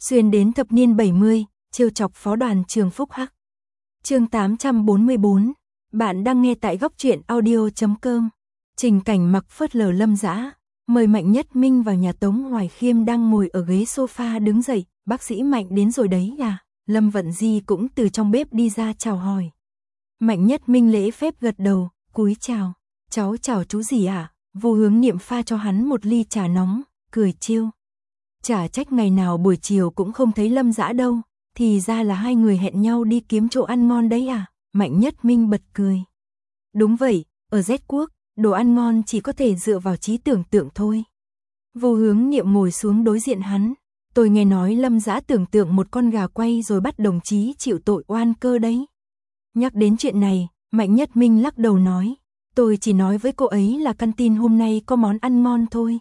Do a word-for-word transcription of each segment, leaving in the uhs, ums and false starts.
Xuyên đến thập niên bảy mươi, trêu chọc phó đoàn trường Phúc Hắc. Chương tám trăm bốn mươi bốn. Bạn đang nghe tại góc truyện audio chấm com. Trình Cảnh Mặc phớt lờ Lâm Dã, mời Mạnh Nhất Minh vào nhà. Tống Hoài Khiêm đang ngồi ở ghế sofa đứng dậy, "Bác sĩ Mạnh đến rồi đấy à?" Lâm Vận Di cũng từ trong bếp đi ra chào hỏi. Mạnh Nhất Minh lễ phép gật đầu, cúi chào. "Cháu chào chú gì ạ?" À? Vô Hướng Niệm pha cho hắn một ly trà nóng, cười trêu. Chả trách ngày nào buổi chiều cũng không thấy Lâm Dã đâu, thì ra là hai người hẹn nhau đi kiếm chỗ ăn ngon đấy à? Mạnh Nhất Minh bật cười. Đúng vậy, ở Z quốc, đồ ăn ngon chỉ có thể dựa vào trí tưởng tượng thôi. Vô Hướng Niệm ngồi xuống đối diện hắn. Tôi nghe nói Lâm Dã tưởng tượng một con gà quay rồi bắt đồng chí chịu tội oan cơ đấy. Nhắc đến chuyện này, Mạnh Nhất Minh lắc đầu nói. Tôi chỉ nói với cô ấy là căn tin hôm nay có món ăn ngon thôi.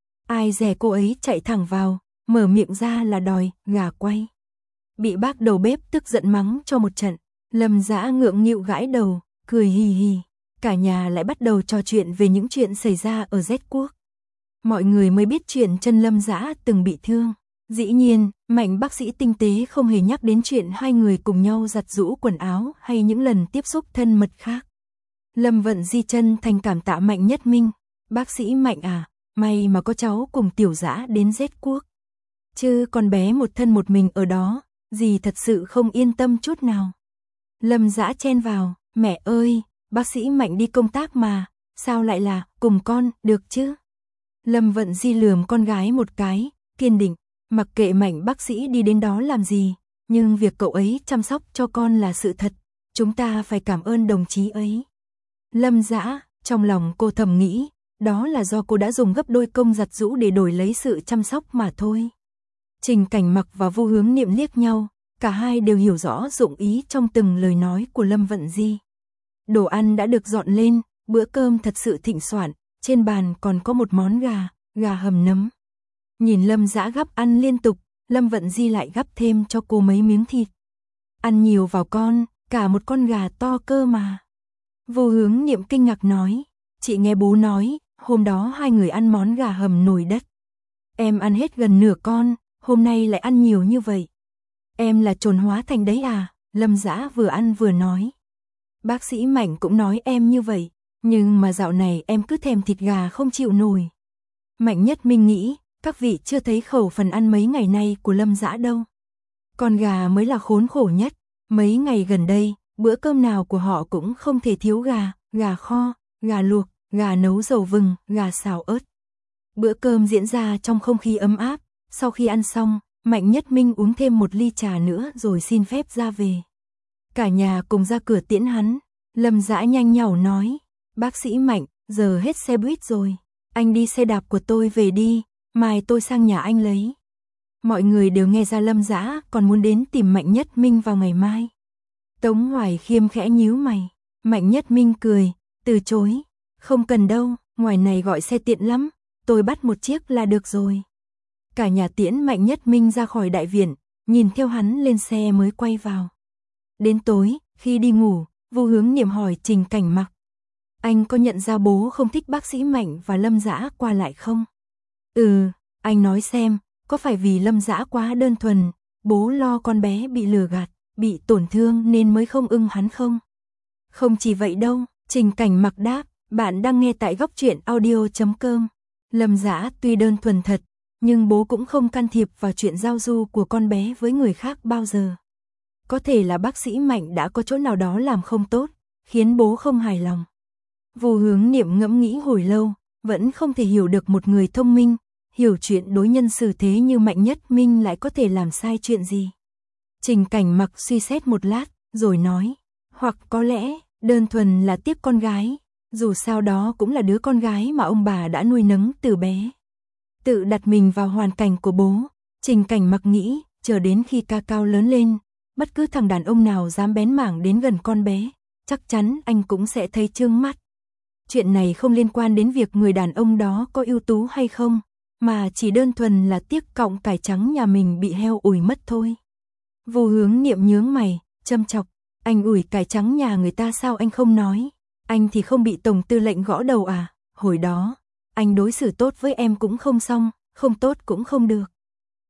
Ai dè cô ấy chạy thẳng vào, mở miệng ra là đòi gà quay. Bị bác đầu bếp tức giận mắng cho một trận. Lâm Dã ngượng nghịu gãi đầu, cười hì hì. Cả nhà lại bắt đầu trò chuyện về những chuyện xảy ra ở Z quốc. Mọi người mới biết chuyện chân Lâm Dã từng bị thương. Dĩ nhiên, Mạnh bác sĩ tinh tế không hề nhắc đến chuyện hai người cùng nhau giặt giũ quần áo hay những lần tiếp xúc thân mật khác. Lâm Vận Di chân thành cảm tạ Mạnh Nhất Minh. Bác sĩ Mạnh à, may mà có cháu cùng Tiểu Dã đến Z quốc. Chứ con bé một thân một mình ở đó, dì thật sự không yên tâm chút nào. Lâm Dã chen vào, mẹ ơi, bác sĩ Mạnh đi công tác mà, sao lại là cùng con, được chứ? Lâm Vận Di lườm con gái một cái, kiên định, mặc kệ Mạnh bác sĩ đi đến đó làm gì, nhưng việc cậu ấy chăm sóc cho con là sự thật, chúng ta phải cảm ơn đồng chí ấy. Lâm Dã, trong lòng cô thầm nghĩ, đó là do cô đã dùng gấp đôi công giặt giũ để đổi lấy sự chăm sóc mà thôi. Trình Cảnh Mặc và Vô Hướng Niệm liếc nhau, cả hai đều hiểu rõ dụng ý trong từng lời nói của Lâm Vận Di. Đồ ăn đã được dọn lên, bữa cơm thật sự thịnh soạn, trên bàn còn có một món gà, gà hầm nấm. Nhìn Lâm Dã gắp ăn liên tục, Lâm Vận Di lại gắp thêm cho cô mấy miếng thịt. Ăn nhiều vào con, cả một con gà to cơ mà. Vô Hướng Niệm kinh ngạc nói, chị nghe bố nói, hôm đó hai người ăn món gà hầm nồi đất. Em ăn hết gần nửa con, hôm nay lại ăn nhiều như vậy. Em là trồn hóa thành đấy à? Lâm Dã vừa ăn vừa nói. Bác sĩ Mạnh cũng nói em như vậy, nhưng mà dạo này em cứ thèm thịt gà không chịu nổi. Mạnh Nhất Minh nghĩ, các vị chưa thấy khẩu phần ăn mấy ngày nay của Lâm Dã đâu. Con gà mới là khốn khổ nhất, mấy ngày gần đây, bữa cơm nào của họ cũng không thể thiếu gà, gà kho, gà luộc, gà nấu dầu vừng, gà xào ớt. Bữa cơm diễn ra trong không khí ấm áp, sau khi ăn xong, Mạnh Nhất Minh uống thêm một ly trà nữa rồi xin phép ra về. Cả nhà cùng ra cửa tiễn hắn, Lâm Dã nhanh nhảu nói, bác sĩ Mạnh, giờ hết xe buýt rồi, anh đi xe đạp của tôi về đi, mai tôi sang nhà anh lấy. Mọi người đều nghe ra Lâm Dã còn muốn đến tìm Mạnh Nhất Minh vào ngày mai. Tống Hoài Khiêm khẽ nhíu mày, Mạnh Nhất Minh cười, từ chối, không cần đâu, ngoài này gọi xe tiện lắm, tôi bắt một chiếc là được rồi. Cả nhà tiễn Mạnh Nhất Minh ra khỏi đại viện, nhìn theo hắn lên xe mới quay vào. Đến tối, khi đi ngủ, Vô Hướng Niệm hỏi Trình Cảnh Mặc. Anh có nhận ra bố không thích bác sĩ Mạnh và Lâm Dã qua lại không? Ừ, anh nói xem, có phải vì Lâm Dã quá đơn thuần, bố lo con bé bị lừa gạt, bị tổn thương nên mới không ưng hắn không? Không chỉ vậy đâu, Trình Cảnh Mặc đáp, bạn đang nghe tại góc truyện audio chấm com. Lâm Dã tuy đơn thuần thật, nhưng bố cũng không can thiệp vào chuyện giao du của con bé với người khác bao giờ. Có thể là bác sĩ Mạnh đã có chỗ nào đó làm không tốt, khiến bố không hài lòng. Vô Hướng Niệm ngẫm nghĩ hồi lâu, vẫn không thể hiểu được một người thông minh, hiểu chuyện đối nhân xử thế như Mạnh Nhất Minh lại có thể làm sai chuyện gì. Trình Cảnh Mặc suy xét một lát, rồi nói, hoặc có lẽ, đơn thuần là tiếc con gái, dù sao đó cũng là đứa con gái mà ông bà đã nuôi nấng từ bé. Tự đặt mình vào hoàn cảnh của bố, Trình Cảnh Mặc nghĩ, chờ đến khi ca cao lớn lên, bất cứ thằng đàn ông nào dám bén mảng đến gần con bé, chắc chắn anh cũng sẽ thấy chướng mắt. Chuyện này không liên quan đến việc người đàn ông đó có ưu tú hay không, mà chỉ đơn thuần là tiếc cọng cải trắng nhà mình bị heo ủi mất thôi. Vô Hướng Niệm nhướng mày, châm chọc, anh ủi cải trắng nhà người ta sao anh không nói, anh thì không bị tổng tư lệnh gõ đầu à, hồi đó, anh đối xử tốt với em cũng không xong, không tốt cũng không được.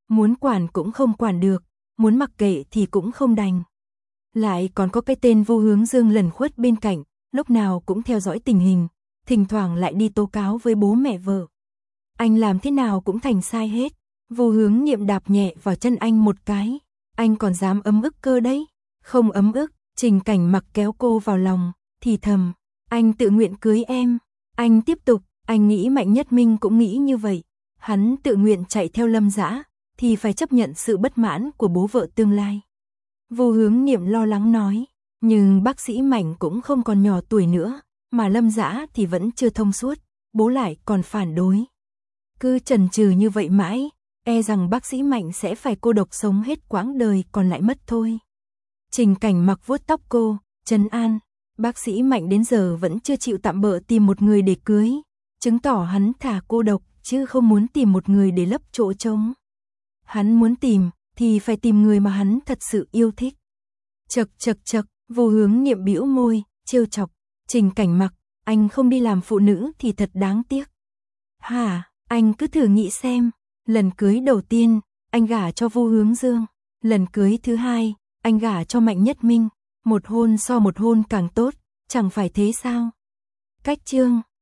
muốn quản cũng không quản được, muốn mặc kệ thì cũng không đành. Lại còn có cái tên Vu Hướng Dương lẩn khuất bên cạnh, lúc nào cũng theo dõi tình hình, thỉnh thoảng lại đi tố cáo với bố mẹ vợ. Anh làm thế nào cũng thành sai hết. Vu Hướng Niệm đạp nhẹ vào chân anh một cái. Anh còn dám ấm ức cơ đấy. Không ấm ức, Trình Cảnh Mặc kéo cô vào lòng, thì thầm, anh tự nguyện cưới em. Anh tiếp tục, anh nghĩ Mạnh Nhất Minh cũng nghĩ như vậy. Hắn tự nguyện chạy theo Lâm Dã, thì phải chấp nhận sự bất mãn của bố vợ tương lai. Vu Hướng Niệm lo lắng nói, nhưng bác sĩ Mạnh cũng không còn nhỏ tuổi nữa, mà Lâm Dã thì vẫn chưa thông suốt, bố lại còn phản đối. Cứ chần chừ như vậy mãi, e rằng bác sĩ Mạnh sẽ phải cô độc sống hết quãng đời còn lại mất thôi. Trình Cảnh Mặc vuốt tóc cô, trấn an, bác sĩ Mạnh đến giờ vẫn chưa chịu tạm bợ tìm một người để cưới, chứng tỏ hắn thà cô độc chứ không muốn tìm một người để lấp chỗ trống. Hắn muốn tìm thì phải tìm người mà hắn thật sự yêu thích. Chậc chậc chậc, Vu Hướng Niệm bĩu môi, trêu chọc, Trình Cảnh Mặc, anh không đi làm phụ nữ thì thật đáng tiếc. Hả, anh cứ thử nghĩ xem, lần cưới đầu tiên, anh gả cho Vu Hướng Dương, lần cưới thứ hai, anh gả cho Mạnh Nhất Minh, một hôn so một hôn càng tốt, chẳng phải thế sao? Cách chương